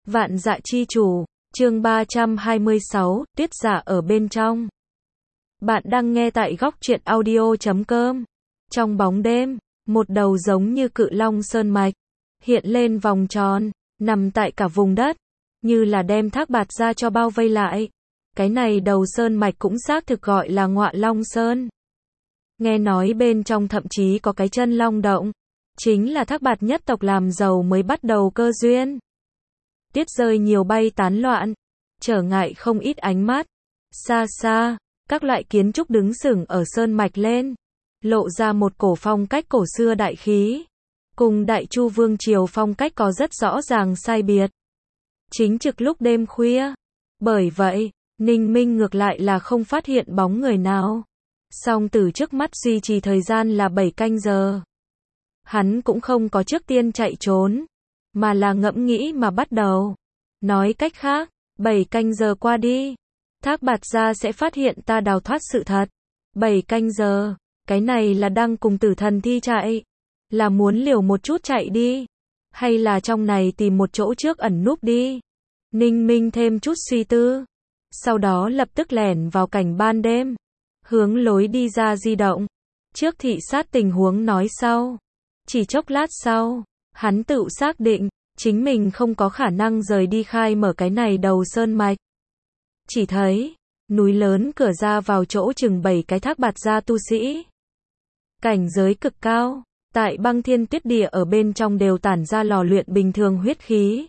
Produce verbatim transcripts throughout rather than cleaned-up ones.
Vạn Dạ Chi Chủ, chương ba trăm hai mươi sáu, Tuyết Giả ở bên trong. Bạn đang nghe tại góc truyện audio chấm com. Trong bóng đêm, một đầu giống như cự long sơn mạch, hiện lên vòng tròn, nằm tại cả vùng đất, như là đem Thác Bạt Gia cho bao vây lại. Cái này đầu sơn mạch cũng xác thực gọi là Ngọa Long Sơn. Nghe nói bên trong thậm chí có cái chân long động, chính là Thác Bạt nhất tộc làm giàu mới bắt đầu cơ duyên. Tuyết rơi nhiều bay tán loạn, trở ngại không ít ánh mắt. Xa xa, các loại kiến trúc đứng sừng ở sơn mạch lên, lộ ra một cổ phong cách cổ xưa đại khí, cùng Đại Chu Vương triều phong cách có rất rõ ràng sai biệt. Chính trực lúc đêm khuya, bởi vậy, Ninh Minh ngược lại là không phát hiện bóng người nào. Song từ trước mắt duy trì thời gian là bảy canh giờ. Hắn cũng không có trước tiên chạy trốn, mà là ngẫm nghĩ mà bắt đầu. Nói cách khác, bảy canh giờ qua đi, Thác Bạt Gia sẽ phát hiện ta đào thoát sự thật. bảy canh giờ, cái này là đang cùng tử thần thi chạy, là muốn liều một chút chạy đi, hay là trong này tìm một chỗ trước ẩn núp đi. Ninh Minh thêm chút suy tư, sau đó lập tức lẻn vào cảnh ban đêm, hướng lối đi ra di động. Trước thị sát tình huống nói sau. Chỉ chốc lát sau, hắn tự xác định, chính mình không có khả năng rời đi khai mở cái này đầu sơn mạch. Chỉ thấy, núi lớn cửa ra vào chỗ chừng bảy cái Thác Bạt Gia tu sĩ. Cảnh giới cực cao, tại băng thiên tuyết địa ở bên trong đều tản ra lò luyện bình thường huyết khí.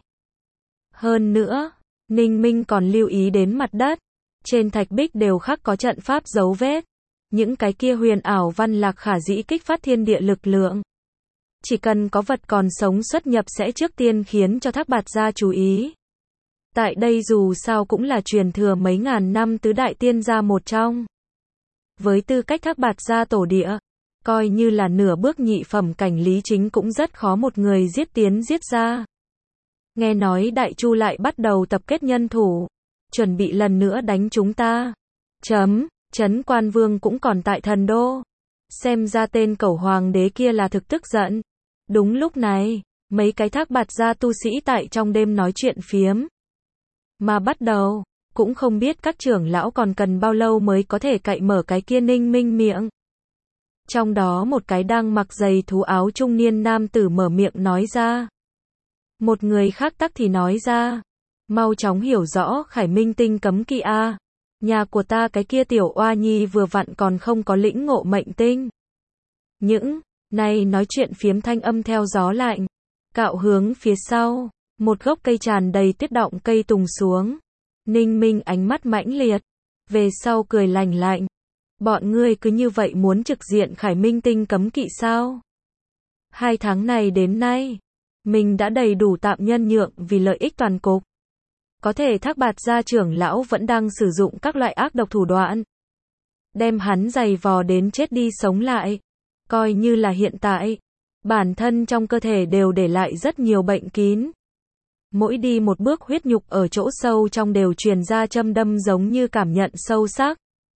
Hơn nữa, Ninh Minh còn lưu ý đến mặt đất, trên thạch bích đều khắc có trận pháp dấu vết. Những cái kia huyền ảo văn lạc khả dĩ kích phát thiên địa lực lượng. Chỉ cần có vật còn sống xuất nhập sẽ trước tiên khiến cho Thác Bạt Gia chú ý. Tại đây dù sao cũng là truyền thừa mấy ngàn năm tứ đại tiên gia một trong. Với tư cách Thác Bạt Gia tổ địa, coi như là nửa bước nhị phẩm cảnh Lý Chính cũng rất khó một người giết tiến giết ra. Nghe nói Đại Chu lại bắt đầu tập kết nhân thủ, chuẩn bị lần nữa đánh chúng ta. Chấm, Trấn Quan Vương cũng còn tại thần đô. Xem ra tên cẩu hoàng đế kia là thực tức giận. Đúng lúc này, mấy cái Thác Bạt Gia tu sĩ tại trong đêm nói chuyện phiếm. Mà bắt đầu, cũng không biết các trưởng lão còn cần bao lâu mới có thể cậy mở cái kia Ninh Minh miệng. Trong đó một cái đang mặc giày thú áo trung niên nam tử mở miệng nói ra. Một người khác tắc thì nói ra. Mau chóng hiểu rõ Khải Minh tinh cấm kỵ a. Nhà của ta cái kia tiểu oa nhi vừa vặn còn không có lĩnh ngộ mệnh tinh. Những này nói chuyện phiếm thanh âm theo gió lạnh, cạo hướng phía sau, một gốc cây tràn đầy tuyết động cây tùng xuống. Ninh Minh ánh mắt mãnh liệt, về sau cười lành lạnh. Bọn ngươi cứ như vậy muốn trực diện Khải Minh tinh cấm kỵ sao? Hai tháng này đến nay, mình đã đầy đủ tạm nhân nhượng vì lợi ích toàn cục. Có thể Thác Bạt Gia trưởng lão vẫn đang sử dụng các loại ác độc thủ đoạn, đem hắn giày vò đến chết đi sống lại. Coi như là hiện tại, bản thân trong cơ thể đều để lại rất nhiều bệnh kín. Mỗi đi một bước huyết nhục ở chỗ sâu trong đều truyền ra châm đâm giống như cảm nhận sâu sắc.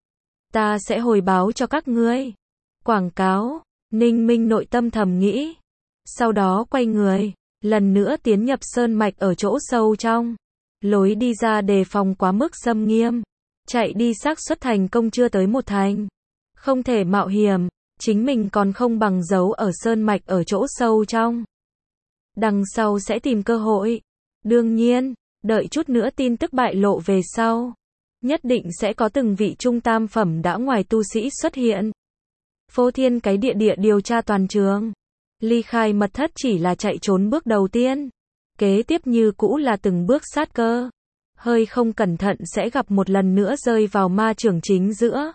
Ta sẽ hồi báo cho các ngươi. Quảng cáo, Ninh Minh nội tâm thầm nghĩ. Sau đó quay người, lần nữa tiến nhập sơn mạch ở chỗ sâu trong. Lối đi ra đề phòng quá mức xâm nghiêm. Chạy đi xác suất thành công chưa tới một thành. Không thể mạo hiểm, chính mình còn không bằng giấu ở sơn mạch ở chỗ sâu trong. Đằng sau sẽ tìm cơ hội. Đương nhiên, đợi chút nữa tin tức bại lộ về sau. Nhất định sẽ có từng vị trung tam phẩm đã ngoài tu sĩ xuất hiện. Phô thiên cái địa địa điều tra toàn trường. Ly khai mật thất chỉ là chạy trốn bước đầu tiên. Kế tiếp như cũ là từng bước sát cơ. Hơi không cẩn thận sẽ gặp một lần nữa rơi vào ma trưởng chính giữa.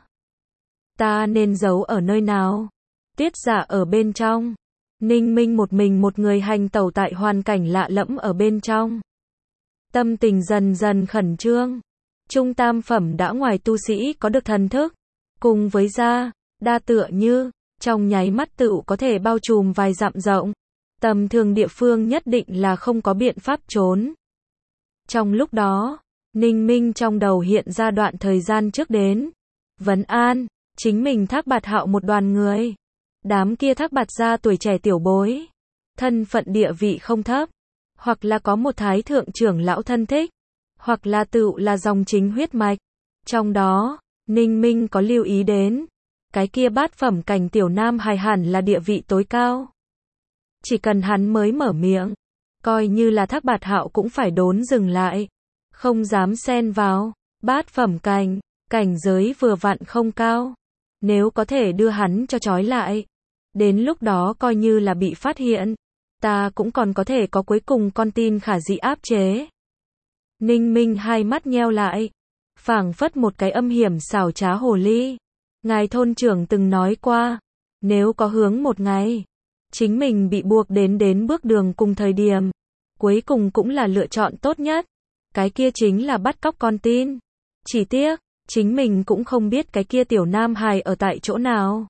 Ta nên giấu ở nơi nào? Tuyết Giả ở bên trong. Ninh Minh một mình một người hành tẩu tại hoàn cảnh lạ lẫm ở bên trong. Tâm tình dần dần khẩn trương. Trung tam phẩm đã ngoài tu sĩ có được thần thức. Cùng với ra, đa tựa như, trong nháy mắt tựu có thể bao trùm vài dặm rộng. Tầm thường địa phương nhất định là không có biện pháp trốn. Trong lúc đó, Ninh Minh trong đầu hiện ra đoạn thời gian trước đến. Vấn an, chính mình Thác Bạt Hạo một đoàn người. Đám kia Thác Bạt Gia tuổi trẻ tiểu bối. Thân phận địa vị không thấp. hoặc là có một thái thượng trưởng lão thân thích, hoặc là tựu là dòng chính huyết mạch. Trong đó, Ninh Minh có lưu ý đến, cái kia bát phẩm cảnh tiểu nam hài hẳn là địa vị tối cao. Chỉ cần hắn mới mở miệng, coi như là Thác Bạt Hạo cũng phải đốn dừng lại, không dám xen vào. Bát phẩm cảnh, cảnh giới vừa vặn không cao, nếu có thể đưa hắn cho trói lại, đến lúc đó coi như là bị phát hiện, ta cũng còn có thể có cuối cùng con tin khả dĩ áp chế. Ninh Minh hai mắt nheo lại, phảng phất một cái âm hiểm xảo trá hồ ly. Ngài thôn trưởng từng nói qua, nếu có hướng một ngày, chính mình bị buộc đến đến bước đường cùng thời điểm, cuối cùng cũng là lựa chọn tốt nhất. Cái kia chính là bắt cóc con tin. Chỉ tiếc, chính mình cũng không biết cái kia tiểu nam hài ở tại chỗ nào.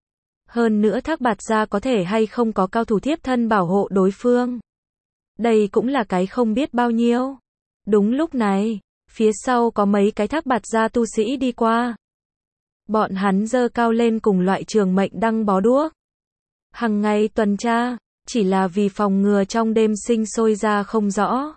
Hơn nữa Thác Bạt gia có thể hay không có cao thủ thiếp thân bảo hộ đối phương. Đây cũng là cái không biết bao nhiêu. Đúng lúc này, phía sau có mấy cái Thác Bạt gia tu sĩ đi qua. Bọn hắn giơ cao lên cùng loại trường mệnh đăng bó đuốc. Hằng ngày tuần tra, chỉ là vì phòng ngừa trong đêm sinh sôi ra không rõ.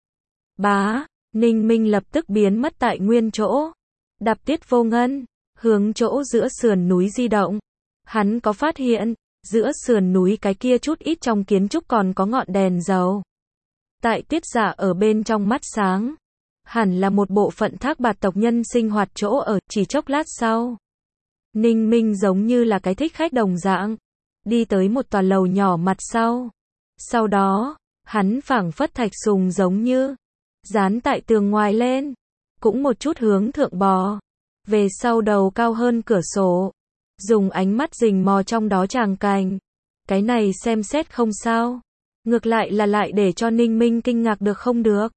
Bá, Ninh Minh lập tức biến mất tại nguyên chỗ. Đạp Tiết Vô Ngân, hướng chỗ giữa sườn núi di động. Hắn có phát hiện, giữa sườn núi cái kia chút ít trong kiến trúc còn có ngọn đèn dầu. Tại Tiết Dạ ở bên trong mắt sáng. Hẳn là một bộ phận Thác Bạt tộc nhân sinh hoạt chỗ ở. Chỉ chốc lát sau, Ninh Minh giống như là cái thích khách đồng dạng, đi tới một tòa lầu nhỏ mặt sau. Sau đó, hắn phảng phất thạch sùng giống như dán tại tường ngoài lên, cũng một chút hướng thượng bò, về sau đầu cao hơn cửa sổ, dùng ánh mắt rình mò trong đó tràng cảnh. Cái này xem xét không sao, ngược lại là lại để cho Ninh Minh kinh ngạc được không được.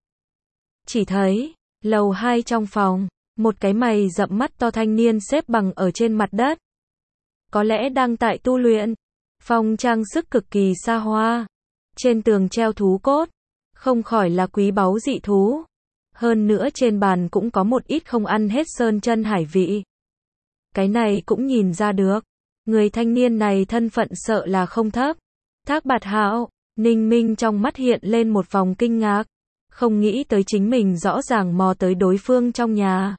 Chỉ thấy, lầu hai trong phòng, một cái mày rậm mắt to thanh niên xếp bằng ở trên mặt đất. Có lẽ đang tại tu luyện. Phòng trang sức cực kỳ xa hoa. Trên tường treo thú cốt, không khỏi là quý báu dị thú. Hơn nữa trên bàn cũng có một ít không ăn hết sơn chân hải vị. Cái này cũng nhìn ra được, người thanh niên này thân phận sợ là không thấp. Thác Bạt Hạo, Ninh Minh trong mắt hiện lên một vòng kinh ngạc, không nghĩ tới chính mình rõ ràng mò tới đối phương trong nhà.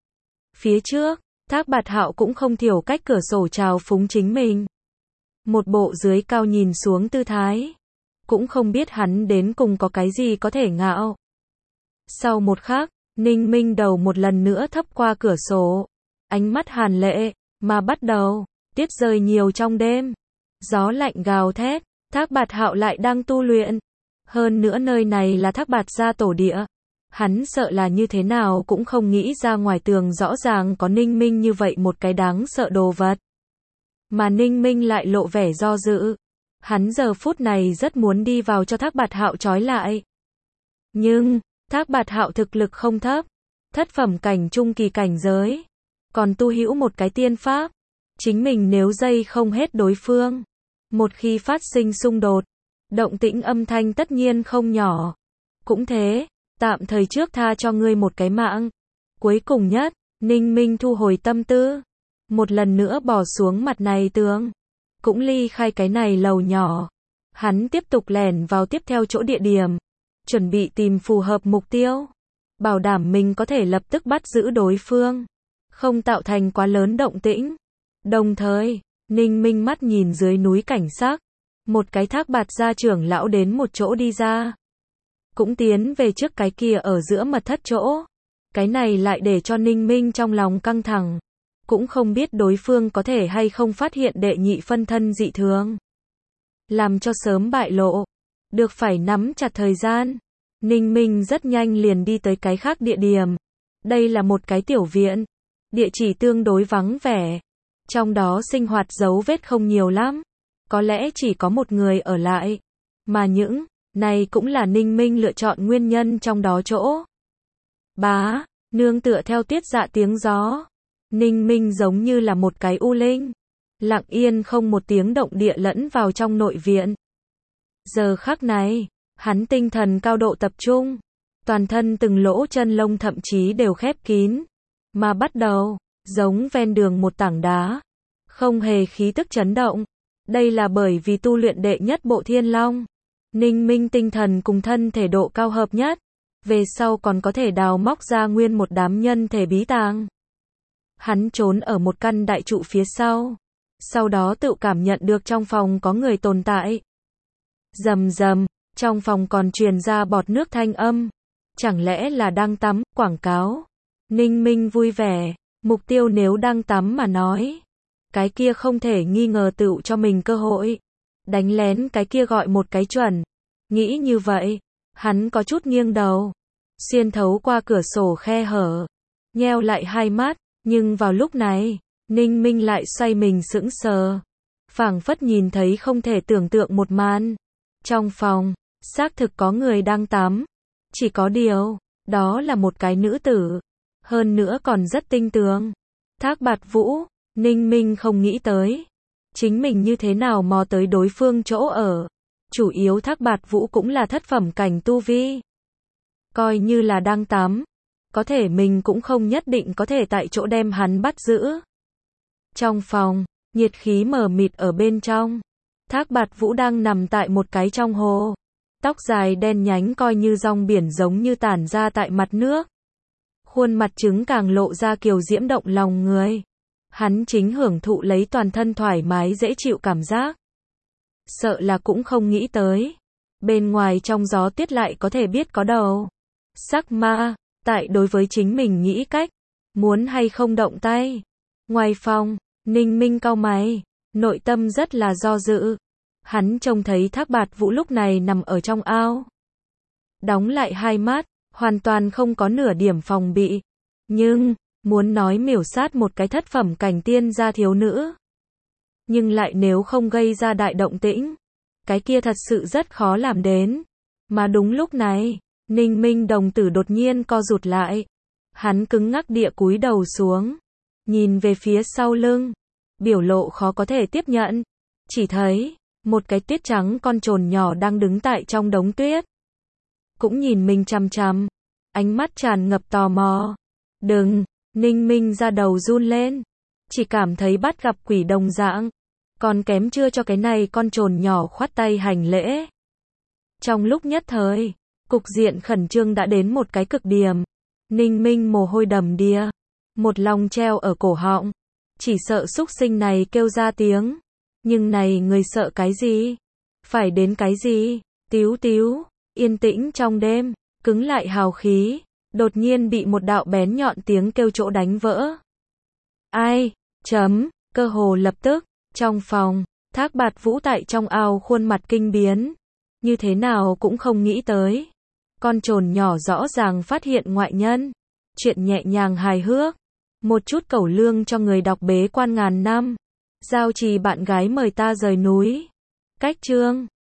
Phía trước, Thác Bạt Hạo cũng không thiểu cách cửa sổ chào phúng chính mình. Một bộ dưới cao nhìn xuống tư thái. Cũng không biết hắn đến cùng có cái gì có thể ngạo. Sau một khắc, Ninh Minh đầu một lần nữa thấp qua cửa sổ. Ánh mắt hàn lệ, mà bắt đầu, tiết rơi nhiều trong đêm. Gió lạnh gào thét, Thác Bạt Hạo lại đang tu luyện. Hơn nữa nơi này là Thác Bạt gia tổ địa. Hắn sợ là như thế nào cũng không nghĩ ra ngoài tường rõ ràng có Ninh Minh như vậy một cái đáng sợ đồ vật. Mà Ninh Minh lại lộ vẻ do dự. Hắn giờ phút này rất muốn đi vào cho Thác Bạt Hạo trói lại. Nhưng, Thác Bạt Hạo thực lực không thấp. Thất phẩm cảnh trung kỳ cảnh giới. Còn tu hữu một cái tiên pháp. Chính mình nếu dây không hết đối phương. Một khi phát sinh xung đột, động tĩnh âm thanh tất nhiên không nhỏ. Cũng thế, tạm thời trước tha cho ngươi một cái mạng. Cuối cùng nhất, Ninh Minh thu hồi tâm tư. Một lần nữa bỏ xuống mặt này tường. Cũng ly khai cái này lầu nhỏ. Hắn tiếp tục lẻn vào tiếp theo chỗ địa điểm. Chuẩn bị tìm phù hợp mục tiêu. Bảo đảm mình có thể lập tức bắt giữ đối phương. Không tạo thành quá lớn động tĩnh. Đồng thời, Ninh Minh mắt nhìn dưới núi cảnh sắc. Một cái Thác Bạt gia trưởng lão đến một chỗ đi ra. Cũng tiến về trước cái kia ở giữa mật thất chỗ. Cái này lại để cho Ninh Minh trong lòng căng thẳng. Cũng không biết đối phương có thể hay không phát hiện đệ nhị phân thân dị thường. Làm cho sớm bại lộ. Được phải nắm chặt thời gian. Ninh Minh rất nhanh liền đi tới cái khác địa điểm. Đây là một cái tiểu viện. Địa chỉ tương đối vắng vẻ. Trong đó sinh hoạt dấu vết không nhiều lắm. Có lẽ chỉ có một người ở lại. Mà những này cũng là Ninh Minh lựa chọn nguyên nhân trong đó chỗ. Bá, nương tựa theo Tiết Dạ tiếng gió. Ninh Minh giống như là một cái u linh. Lặng yên không một tiếng động địa lẫn vào trong nội viện. Giờ khắc này, hắn tinh thần cao độ tập trung. Toàn thân từng lỗ chân lông thậm chí đều khép kín. Mà bắt đầu, giống ven đường một tảng đá. Không hề khí tức chấn động. Đây là bởi vì tu luyện đệ nhất bộ Thiên Long. Ninh Minh tinh thần cùng thân thể độ cao hợp nhất, về sau còn có thể đào móc ra nguyên một đám nhân thể bí tàng. Hắn trốn ở một căn đại trụ phía sau, sau đó tự cảm nhận được trong phòng có người tồn tại. Rầm rầm, trong phòng còn truyền ra bọt nước thanh âm, chẳng lẽ là đang tắm, quảng cáo. Ninh Minh vui vẻ, mục tiêu nếu đang tắm mà nói, cái kia không thể nghi ngờ tựu cho mình cơ hội. Đánh lén cái kia gọi một cái chuẩn. Nghĩ như vậy, hắn có chút nghiêng đầu, xuyên thấu qua cửa sổ khe hở, nheo lại hai mắt, nhưng vào lúc này, Ninh Minh lại xoay mình sững sờ, phảng phất nhìn thấy không thể tưởng tượng một màn. Trong phòng, xác thực có người đang tắm, chỉ có điều, đó là một cái nữ tử, hơn nữa còn rất tinh tường. Thác Bạt Vũ, Ninh Minh không nghĩ tới, chính mình như thế nào mò tới đối phương chỗ ở. Chủ yếu Thác Bạt Vũ cũng là thất phẩm cảnh tu vi. Coi như là đang tắm, có thể mình cũng không nhất định có thể tại chỗ đem hắn bắt giữ. Trong phòng, nhiệt khí mờ mịt ở bên trong. Thác Bạt Vũ đang nằm tại một cái trong hồ. Tóc dài đen nhánh coi như rong biển giống như tản ra tại mặt nước. Khuôn mặt trứng càng lộ ra kiều diễm động lòng người. Hắn chính hưởng thụ lấy toàn thân thoải mái dễ chịu cảm giác. Sợ là cũng không nghĩ tới. Bên ngoài trong gió tuyết lại có thể biết có đầu. Sắc ma, tại đối với chính mình nghĩ cách. Muốn hay không động tay. Ngoài phòng, Ninh Minh cau mày. Nội tâm rất là do dự. Hắn trông thấy Thác Bạt Vũ lúc này nằm ở trong ao. Đóng lại hai mắt, hoàn toàn không có nửa điểm phòng bị. Nhưng, muốn nói miểu sát một cái thất phẩm cảnh tiên gia thiếu nữ. Nhưng lại nếu không gây ra đại động tĩnh, cái kia thật sự rất khó làm đến. Mà đúng lúc này, Ninh Minh đồng tử đột nhiên co rụt lại. Hắn cứng ngắc địa cúi đầu xuống, nhìn về phía sau lưng, biểu lộ khó có thể tiếp nhận. Chỉ thấy, một cái tuyết trắng con trồn nhỏ đang đứng tại trong đống tuyết. Cũng nhìn mình chằm chằm, ánh mắt tràn ngập tò mò. Đừng, Ninh Minh ra đầu run lên, chỉ cảm thấy bắt gặp quỷ đồng dạng, còn kém chưa cho cái này con trồn nhỏ khoát tay hành lễ. Trong lúc nhất thời, cục diện khẩn trương đã đến một cái cực điểm. Ninh Minh mồ hôi đầm đìa, một lòng treo ở cổ họng, chỉ sợ xúc sinh này kêu ra tiếng. Nhưng này người sợ cái gì? Phải đến cái gì? Tíu tíu, yên tĩnh trong đêm, cứng lại hào khí, đột nhiên bị một đạo bén nhọn tiếng kêu chỗ đánh vỡ. Ai? Chấm, cơ hồ lập tức, trong phòng, Thác Bạt Vũ tại trong ao khuôn mặt kinh biến. Như thế nào cũng không nghĩ tới. Con trồn nhỏ rõ ràng phát hiện ngoại nhân. Chuyện nhẹ nhàng hài hước. Một chút cẩu lương cho người đọc bế quan ngàn năm. Giao trì bạn gái mời ta rời núi. Cách chương